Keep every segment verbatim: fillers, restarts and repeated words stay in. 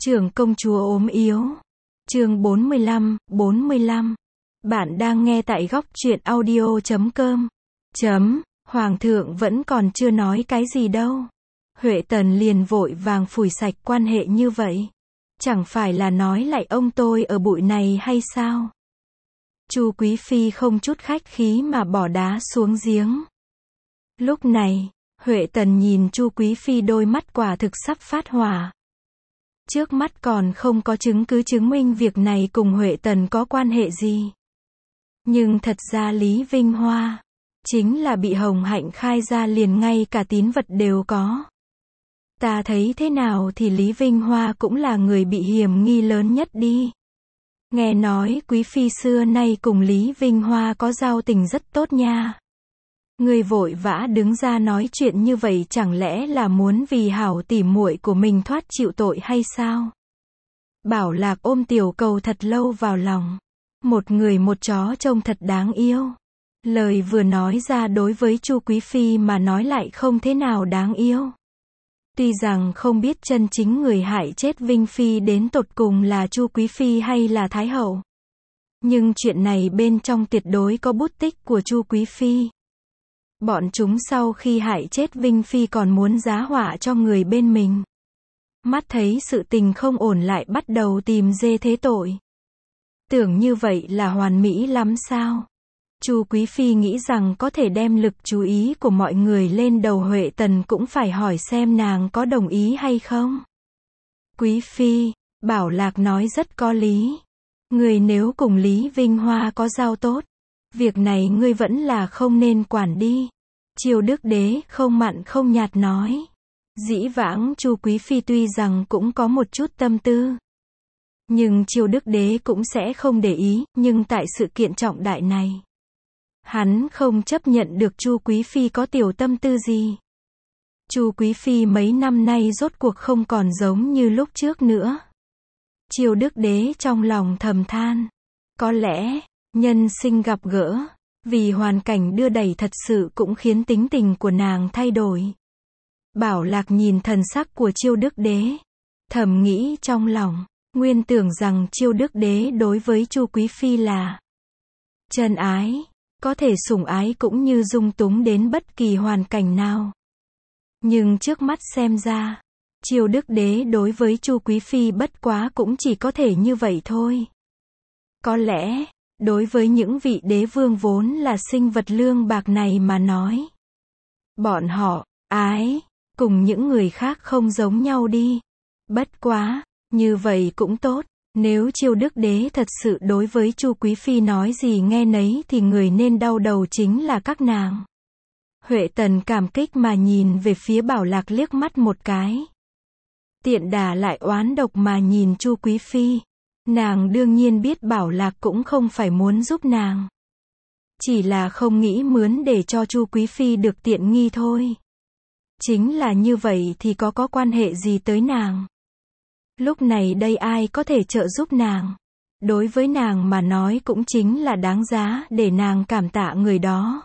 Trưởng công chúa ốm yếu. Chương bốn mươi lăm, bốn mươi lăm. Bạn đang nghe tại góc truyện audio chấm com. Chấm, Hoàng thượng vẫn còn chưa nói cái gì đâu. Huệ Tần liền vội vàng phủi sạch quan hệ như vậy. Chẳng phải là nói lại ông tôi ở bụi này hay sao? Chu Quý Phi không chút khách khí mà bỏ đá xuống giếng. Lúc này, Huệ Tần nhìn Chu Quý Phi đôi mắt quả thực sắp phát hỏa. Trước mắt còn không có chứng cứ chứng minh việc này cùng Huệ Tần có quan hệ gì. Nhưng thật ra Lý Vinh Hoa, chính là bị Hồng Hạnh khai ra liền ngay cả tín vật đều có. Ta thấy thế nào thì Lý Vinh Hoa cũng là người bị hiểm nghi lớn nhất đi. Nghe nói Quý Phi xưa nay cùng Lý Vinh Hoa có giao tình rất tốt nha. Người vội vã đứng ra nói chuyện như vậy chẳng lẽ là muốn vì hảo tỉ muội của mình thoát chịu tội hay sao? Bảo Lạc ôm Tiểu Cầu thật lâu vào lòng. Một người một chó trông thật đáng yêu. Lời vừa nói ra đối với Chu Quý Phi mà nói lại không thế nào đáng yêu. Tuy rằng không biết chân chính người hại chết Vinh Phi đến tột cùng là Chu Quý Phi hay là Thái Hậu. Nhưng chuyện này bên trong tuyệt đối có bút tích của Chu Quý Phi. Bọn chúng sau khi hại chết Vinh Phi còn muốn giá họa cho người bên mình. Mắt thấy sự tình không ổn lại bắt đầu tìm dê thế tội. Tưởng như vậy là hoàn mỹ lắm sao? Chu Quý Phi nghĩ rằng có thể đem lực chú ý của mọi người lên đầu Huệ Tần cũng phải hỏi xem nàng có đồng ý hay không. Quý Phi, Bảo Lạc nói rất có lý. Người nếu cùng Lý Vinh Hoa có giao tốt, việc này ngươi vẫn là không nên quản đi. Triều Đức Đế không mặn không nhạt nói. Dĩ vãng Chu Quý Phi tuy rằng cũng có một chút tâm tư. Nhưng Triều Đức Đế cũng sẽ không để ý, nhưng tại sự kiện trọng đại này. Hắn không chấp nhận được Chu Quý Phi có tiểu tâm tư gì. Chu Quý Phi mấy năm nay rốt cuộc không còn giống như lúc trước nữa. Triều Đức Đế trong lòng thầm than. Có lẽ, nhân sinh gặp gỡ, vì hoàn cảnh đưa đẩy thật sự cũng khiến tính tình của nàng thay đổi. Bảo Lạc nhìn thần sắc của Triều Đức Đế. Thầm nghĩ trong lòng, nguyên tưởng rằng Triều Đức Đế đối với Chu Quý Phi là chân ái, có thể sủng ái cũng như dung túng đến bất kỳ hoàn cảnh nào. Nhưng trước mắt xem ra, Triều Đức Đế đối với Chu Quý Phi bất quá cũng chỉ có thể như vậy thôi. Có lẽ, đối với những vị đế vương vốn là sinh vật lương bạc này mà nói, bọn họ, ái, cùng những người khác không giống nhau đi. Bất quá, như vậy cũng tốt, nếu Triều Đức Đế thật sự đối với Chu Quý Phi nói gì nghe nấy thì người nên đau đầu chính là các nàng. Huệ Tần cảm kích mà nhìn về phía Bảo Lạc liếc mắt một cái. Tiện đà lại oán độc mà nhìn Chu Quý Phi. Nàng đương nhiên biết Bảo Lạc cũng không phải muốn giúp nàng. Chỉ là không nghĩ mướn để cho Chu Quý Phi được tiện nghi thôi. Chính là như vậy thì có có quan hệ gì tới nàng. Lúc này đây ai có thể trợ giúp nàng. Đối với nàng mà nói cũng chính là đáng giá để nàng cảm tạ người đó.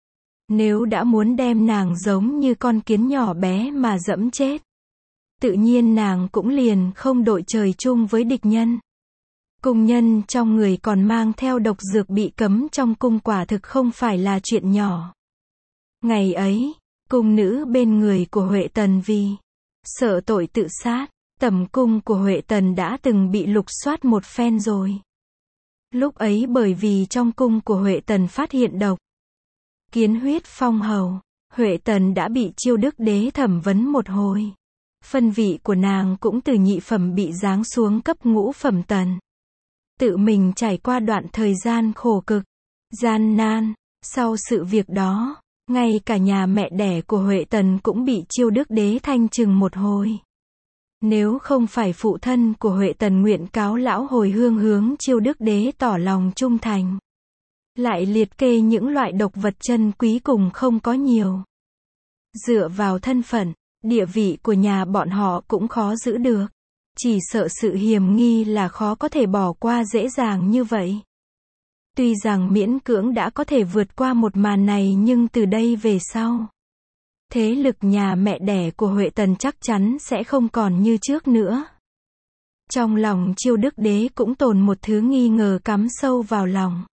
Nếu đã muốn đem nàng giống như con kiến nhỏ bé mà dẫm chết, tự nhiên nàng cũng liền không đội trời chung với địch nhân. Cung nhân trong người còn mang theo độc dược bị cấm trong cung quả thực không phải là chuyện nhỏ. Ngày ấy, cung nữ bên người của Huệ Tần vì sợ tội tự sát, tẩm cung của Huệ Tần đã từng bị lục soát một phen rồi. Lúc ấy bởi vì trong cung của Huệ Tần phát hiện độc kiến huyết phong hầu, Huệ Tần đã bị Triều Đức Đế thẩm vấn một hồi. Phân vị của nàng cũng từ nhị phẩm bị giáng xuống cấp ngũ phẩm tần. Tự mình trải qua đoạn thời gian khổ cực, gian nan. Sau sự việc đó, ngay cả nhà mẹ đẻ của Huệ Tần cũng bị Triều Đức Đế thanh trừng một hồi. Nếu không phải phụ thân của Huệ Tần nguyện cáo lão hồi hương hướng Triều Đức Đế tỏ lòng trung thành, lại liệt kê những loại độc vật chân quý cùng không có nhiều. Dựa vào thân phận, địa vị của nhà bọn họ cũng khó giữ được. Chỉ sợ sự hiềm nghi là khó có thể bỏ qua dễ dàng như vậy. Tuy rằng miễn cưỡng đã có thể vượt qua một màn này nhưng từ đây về sau, thế lực nhà mẹ đẻ của Huệ Tần chắc chắn sẽ không còn như trước nữa. Trong lòng Chiêu Đức Đế cũng tồn một thứ nghi ngờ cắm sâu vào lòng.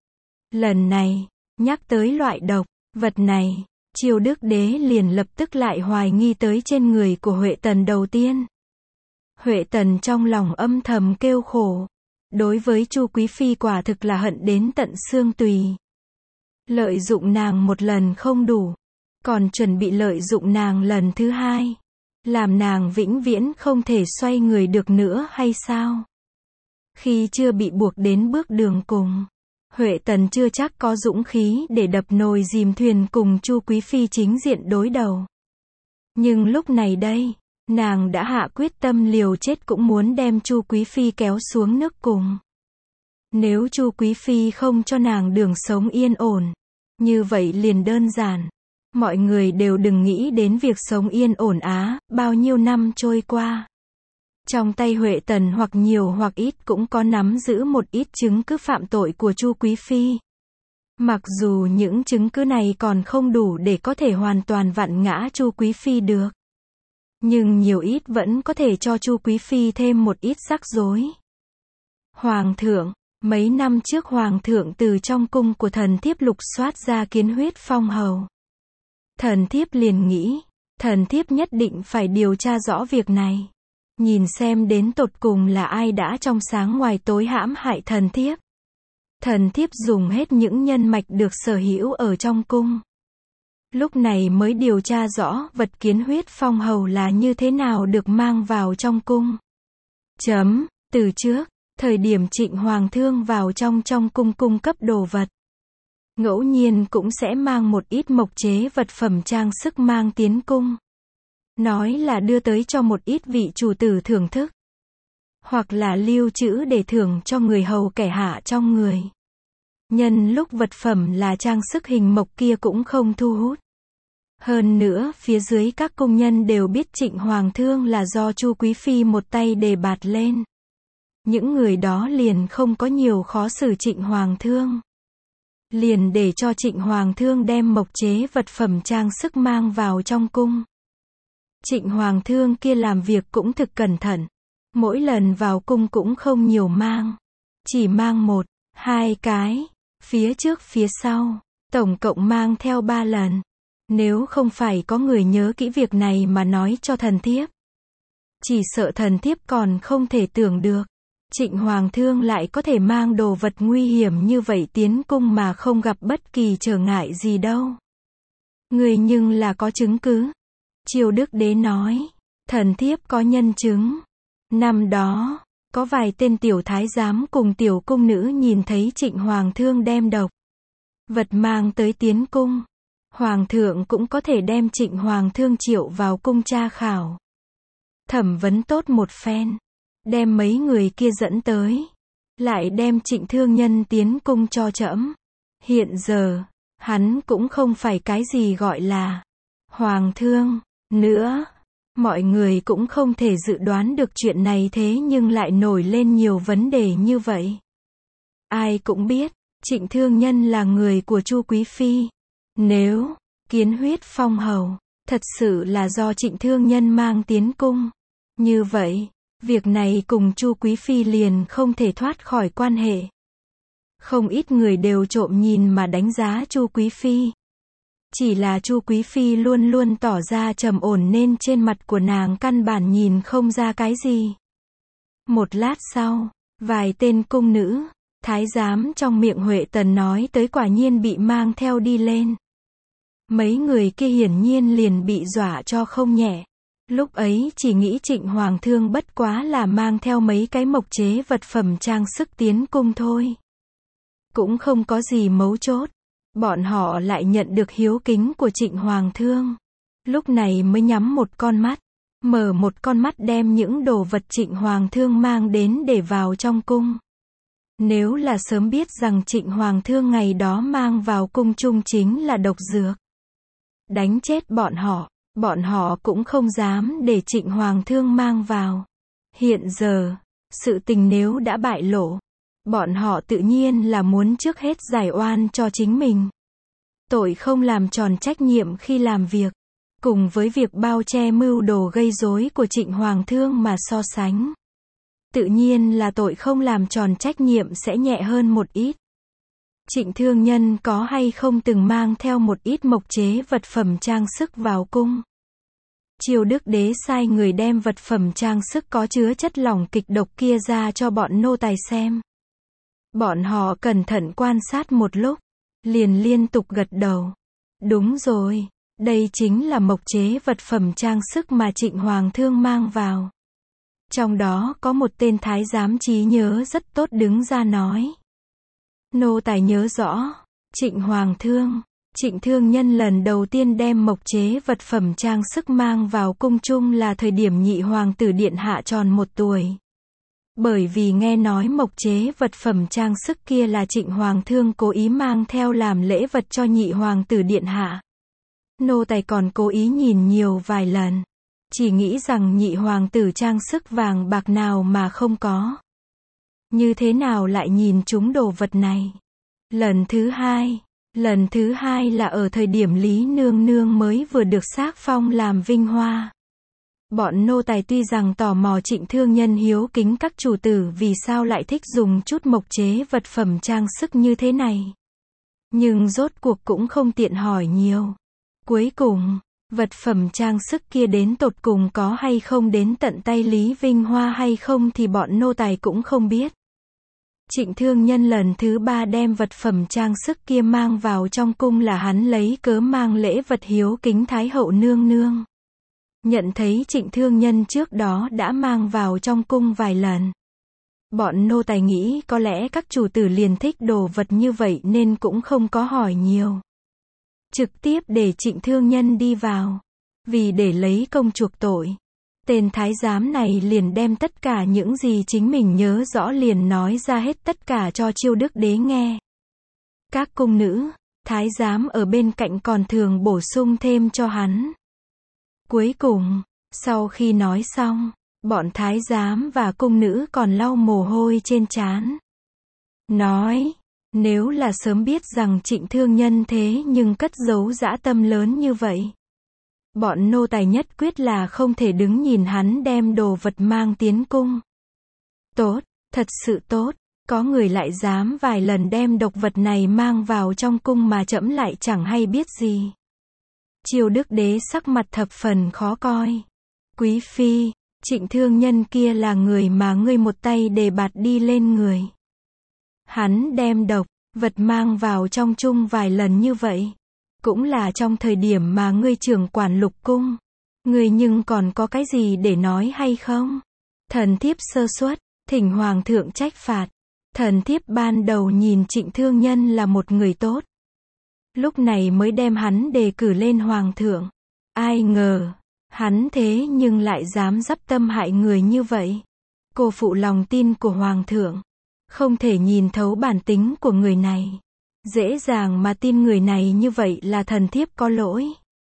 Lần này, nhắc tới loại độc, vật này, Chiêu Đức Đế liền lập tức lại hoài nghi tới trên người của Huệ Tần đầu tiên. Huệ Tần trong lòng âm thầm kêu khổ. Đối với Chu Quý Phi quả thực là hận đến tận xương tùy. Lợi dụng nàng một lần không đủ, còn chuẩn bị lợi dụng nàng lần thứ hai. Làm nàng vĩnh viễn không thể xoay người được nữa hay sao? Khi chưa bị buộc đến bước đường cùng, Huệ Tần chưa chắc có dũng khí để đập nồi dìm thuyền cùng Chu Quý Phi chính diện đối đầu. Nhưng lúc này đây, nàng đã hạ quyết tâm liều chết cũng muốn đem Chu Quý Phi kéo xuống nước cùng. Nếu Chu Quý Phi không cho nàng đường sống yên ổn, như vậy liền đơn giản. Mọi người đều đừng nghĩ đến việc sống yên ổn á, bao nhiêu năm trôi qua. Trong tay Huệ Tần hoặc nhiều hoặc ít cũng có nắm giữ một ít chứng cứ phạm tội của Chu Quý Phi. Mặc dù những chứng cứ này còn không đủ để có thể hoàn toàn vặn ngã Chu Quý Phi được. Nhưng nhiều ít vẫn có thể cho Chu Quý Phi thêm một ít rắc rối. Hoàng thượng, mấy năm trước Hoàng thượng từ trong cung của thần thiếp lục soát ra Kiến Huyết Phong hầu. Thần thiếp liền nghĩ, thần thiếp nhất định phải điều tra rõ việc này. Nhìn xem đến tột cùng là ai đã trong sáng ngoài tối hãm hại thần thiếp. Thần thiếp dùng hết những nhân mạch được sở hữu ở trong cung. Lúc này mới điều tra rõ vật Kiến Huyết Phong hầu là như thế nào được mang vào trong cung. Chấm, từ trước, thời điểm Trịnh Hoàng thương vào trong trong cung cung cấp đồ vật. Ngẫu nhiên cũng sẽ mang một ít mộc chế vật phẩm trang sức mang tiến cung. Nói là đưa tới cho một ít vị chủ tử thưởng thức. Hoặc là lưu trữ để thưởng cho người hầu kẻ hạ trong người. Nhân lúc vật phẩm là trang sức hình mộc kia cũng không thu hút. Hơn nữa, phía dưới các công nhân đều biết Trịnh Hoàng thương là do Chu Quý Phi một tay đề bạt lên. Những người đó liền không có nhiều khó xử Trịnh Hoàng thương. Liền để cho Trịnh Hoàng thương đem mộc chế vật phẩm trang sức mang vào trong cung. Trịnh Hoàng thương kia làm việc cũng thực cẩn thận. Mỗi lần vào cung cũng không nhiều mang. Chỉ mang một, hai cái. Phía trước phía sau. Tổng cộng mang theo ba lần. Nếu không phải có người nhớ kỹ việc này mà nói cho thần thiếp. Chỉ sợ thần thiếp còn không thể tưởng được. Trịnh Hoàng thương lại có thể mang đồ vật nguy hiểm như vậy tiến cung mà không gặp bất kỳ trở ngại gì đâu. Người nhưng là có chứng cứ. Chiêu Đức Đế nói. Thần thiếp có nhân chứng. Năm đó, có vài tên tiểu thái giám cùng tiểu cung nữ nhìn thấy Trịnh Hoàng thương đem độc vật mang tới tiến cung. Hoàng thượng cũng có thể đem Trịnh Hoàng thương triệu vào cung tra khảo. Thẩm vấn tốt một phen. Đem mấy người kia dẫn tới. Lại đem Trịnh thương nhân tiến cung cho trẫm. Hiện giờ, hắn cũng không phải cái gì gọi là Hoàng thương nữa. Mọi người cũng không thể dự đoán được chuyện này thế nhưng lại nổi lên nhiều vấn đề như vậy. Ai cũng biết, Trịnh thương nhân là người của Chu Quý Phi. Nếu Kiến Huyết Phong hầu thật sự là do Trịnh thương nhân mang tiến cung, như vậy, việc này cùng Chu Quý Phi liền không thể thoát khỏi quan hệ. Không ít người đều trộm nhìn mà đánh giá Chu Quý Phi. Chỉ là Chu Quý Phi luôn luôn tỏ ra trầm ổn nên trên mặt của nàng căn bản nhìn không ra cái gì. Một lát sau, vài tên cung nữ, thái giám trong miệng Huệ Tần nói tới quả nhiên bị mang theo đi lên. Mấy người kia hiển nhiên liền bị dọa cho không nhẹ. Lúc ấy chỉ nghĩ Trịnh Hoàng thương bất quá là mang theo mấy cái mộc chế vật phẩm trang sức tiến cung thôi. Cũng không có gì mấu chốt. Bọn họ lại nhận được hiếu kính của Trịnh Hoàng thương. Lúc này mới nhắm một con mắt. Mở một con mắt đem những đồ vật Trịnh Hoàng thương mang đến để vào trong cung. Nếu là sớm biết rằng Trịnh Hoàng thương ngày đó mang vào cung chung chính là độc dược. Đánh chết bọn họ. Bọn họ cũng không dám để Trịnh Hoàng thương mang vào. Hiện giờ, sự tình nếu đã bại lộ, bọn họ tự nhiên là muốn trước hết giải oan cho chính mình. Tội không làm tròn trách nhiệm khi làm việc, cùng với việc bao che mưu đồ gây rối của Trịnh Hoàng thương mà so sánh. tự nhiên là tội không làm tròn trách nhiệm sẽ nhẹ hơn một ít. Trịnh Thương Nhân có hay không từng mang theo một ít mộc chế vật phẩm trang sức vào cung? Triều Đức Đế sai người đem vật phẩm trang sức có chứa chất lỏng kịch độc kia ra cho bọn nô tài xem. Bọn họ cẩn thận quan sát một lúc, liền liên tục gật đầu. Đúng rồi, đây chính là mộc chế vật phẩm trang sức mà Trịnh Hoàng thương mang vào. Trong đó có một tên thái giám trí nhớ rất tốt đứng ra nói. Nô tài nhớ rõ, Trịnh Hoàng thương, Trịnh Thương Nhân lần đầu tiên đem mộc chế vật phẩm trang sức mang vào cung chung là thời điểm nhị hoàng tử điện hạ tròn một tuổi. Bởi vì nghe nói mộc chế vật phẩm trang sức kia là Trịnh Hoàng thương cố ý mang theo làm lễ vật cho nhị hoàng tử điện hạ. Nô tài còn cố ý nhìn nhiều vài lần. Chỉ nghĩ rằng nhị hoàng tử trang sức vàng bạc nào mà không có. Như thế nào lại nhìn trúng đồ vật này? Lần thứ hai, lần thứ hai là ở thời điểm Lý Nương Nương mới vừa được xác phong làm vinh hoa. Bọn nô tài tuy rằng tò mò Trịnh Thương Nhân hiếu kính các chủ tử vì sao lại thích dùng chút mộc chế vật phẩm trang sức như thế này. Nhưng rốt cuộc cũng không tiện hỏi nhiều. Cuối cùng, vật phẩm trang sức kia đến tột cùng có hay không đến tận tay Lý Vinh Hoa hay không thì bọn nô tài cũng không biết. Trịnh Thương Nhân lần thứ ba đem vật phẩm trang sức kia mang vào trong cung là hắn lấy cớ mang lễ vật hiếu kính Thái hậu nương nương. Nhận thấy Trịnh Thương Nhân trước đó đã mang vào trong cung vài lần. Bọn nô tài nghĩ có lẽ các chủ tử liền thích đồ vật như vậy nên cũng không có hỏi nhiều. Trực tiếp để Trịnh Thương Nhân đi vào. Vì để lấy công chuộc tội. Tên thái giám này liền đem tất cả những gì chính mình nhớ rõ liền nói ra hết tất cả cho Chiêu Đức Đế nghe. Các cung nữ, thái giám ở bên cạnh còn thường bổ sung thêm cho hắn. Cuối cùng, sau khi nói xong, bọn thái giám và cung nữ còn lau mồ hôi trên trán. Nói, nếu là sớm biết rằng Trịnh Thương Nhân thế nhưng cất giấu dã tâm lớn như vậy. Bọn nô tài nhất quyết là không thể đứng nhìn hắn đem đồ vật mang tiến cung. Tốt, thật sự tốt, có người lại dám vài lần đem độc vật này mang vào trong cung mà trẫm lại chẳng hay biết gì. Triều Đức Đế sắc mặt thập phần khó coi. Quý phi, Trịnh Thương Nhân kia là người mà ngươi một tay đề bạt đi lên người. Hắn đem độc vật mang vào trong cung vài lần như vậy. Cũng là trong thời điểm mà ngươi trưởng quản lục cung. Ngươi nhưng còn có cái gì để nói hay không? Thần thiếp sơ suất, thỉnh hoàng thượng trách phạt. Thần thiếp ban đầu nhìn Trịnh Thương Nhân là một người tốt. Lúc này mới đem hắn đề cử lên hoàng thượng. Ai ngờ, hắn thế nhưng lại dám dắp tâm hại người như vậy. Cô phụ lòng tin của hoàng thượng. Không thể nhìn thấu bản tính của người này. Dễ dàng mà tin người này như vậy là thần thiếp có lỗi.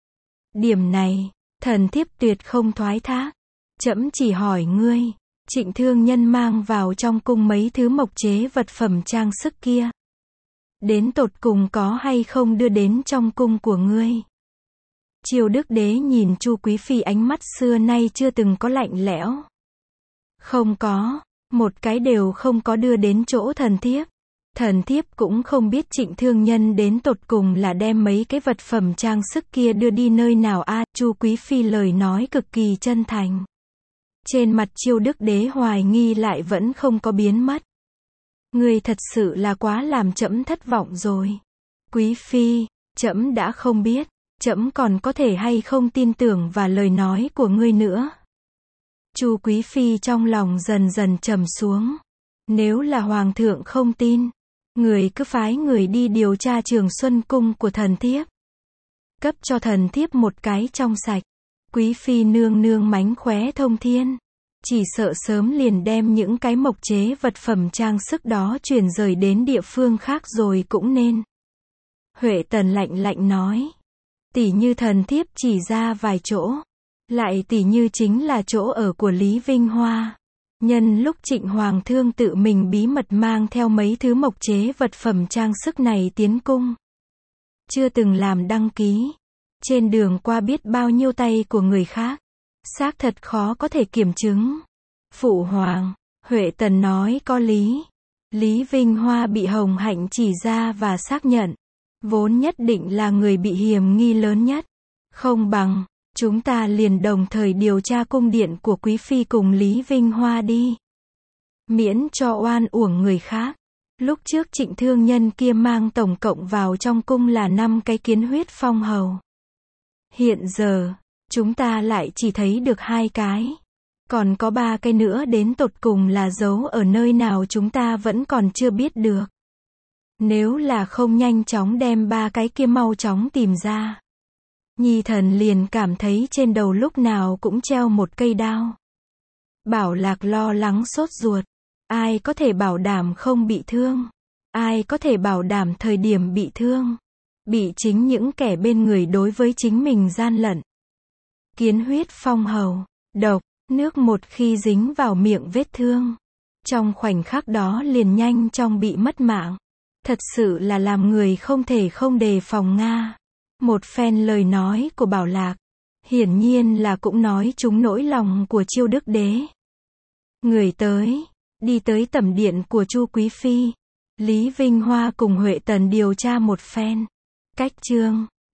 Điểm này, thần thiếp tuyệt không thoái thác. Trẫm chỉ hỏi ngươi, Trịnh Thương Nhân mang vào trong cung mấy thứ mộc chế vật phẩm trang sức kia. Đến tột cùng có hay không đưa đến trong cung của ngươi? Triều Đức Đế nhìn Chu Quý Phi ánh mắt xưa nay chưa từng có lạnh lẽo. Không có, một cái đều không có đưa đến chỗ thần thiếp. Thần thiếp cũng không biết Trịnh Thương Nhân đến tột cùng là đem mấy cái vật phẩm trang sức kia đưa đi nơi nào a. À, Chu Quý Phi lời nói cực kỳ chân thành. Trên mặt Chiêu Đức Đế hoài nghi lại vẫn không có biến mất. Ngươi thật sự là quá làm trẫm thất vọng rồi. Quý Phi, trẫm đã không biết, trẫm còn có thể hay không tin tưởng vào lời nói của ngươi nữa. Chu Quý Phi trong lòng dần dần trầm xuống. Nếu là hoàng thượng không tin, người cứ phái người đi điều tra Trường Xuân cung của thần thiếp. Cấp cho thần thiếp một cái trong sạch. Quý Phi nương nương mánh khóe thông thiên. Chỉ sợ sớm liền đem những cái mộc chế vật phẩm trang sức đó chuyển rời đến địa phương khác rồi cũng nên. Huệ Tần lạnh lạnh nói. Tỉ như thần thiếp chỉ ra vài chỗ. Lại tỉ như chính là chỗ ở của Lý Vinh Hoa. Nhân lúc Trịnh Hoàng thương tự mình bí mật mang theo mấy thứ mộc chế vật phẩm trang sức này tiến cung. Chưa từng làm đăng ký. Trên đường qua biết bao nhiêu tay của người khác. Xác thật khó có thể kiểm chứng. Phụ hoàng, Huệ Tần nói có lý. Lý Vinh Hoa bị Hồng Hạnh chỉ ra và xác nhận. Vốn nhất định là người bị hiềm nghi lớn nhất. Không bằng, chúng ta liền đồng thời điều tra cung điện của Quý Phi cùng Lý Vinh Hoa đi. Miễn cho oan uổng người khác. Lúc trước Trịnh thương nhân kia mang tổng cộng vào trong cung là năm cái kiến huyết phong hầu. Hiện giờ, chúng ta lại chỉ thấy được hai cái. Còn có ba cái nữa đến tột cùng là giấu ở nơi nào chúng ta vẫn còn chưa biết được. Nếu là không nhanh chóng đem ba cái kia mau chóng tìm ra. Nhi thần liền cảm thấy trên đầu lúc nào cũng treo một cây đao. Bảo Lạc lo lắng sốt ruột. Ai có thể bảo đảm không bị thương? Ai có thể bảo đảm thời điểm bị thương? Bị chính những kẻ bên người đối với chính mình gian lận. Kiến huyết phong hầu, độc, nước một khi dính vào miệng vết thương. Trong khoảnh khắc đó liền nhanh chóng bị mất mạng. Thật sự là làm người không thể không đề phòng Nga. Một phen lời nói của Bảo Lạc. Hiển nhiên là cũng nói trúng nỗi lòng của Chiêu Đức Đế. Người tới, đi tới tẩm điện của Chu Quý Phi. Lý Vinh Hoa cùng Huệ Tần điều tra một phen. Cách chương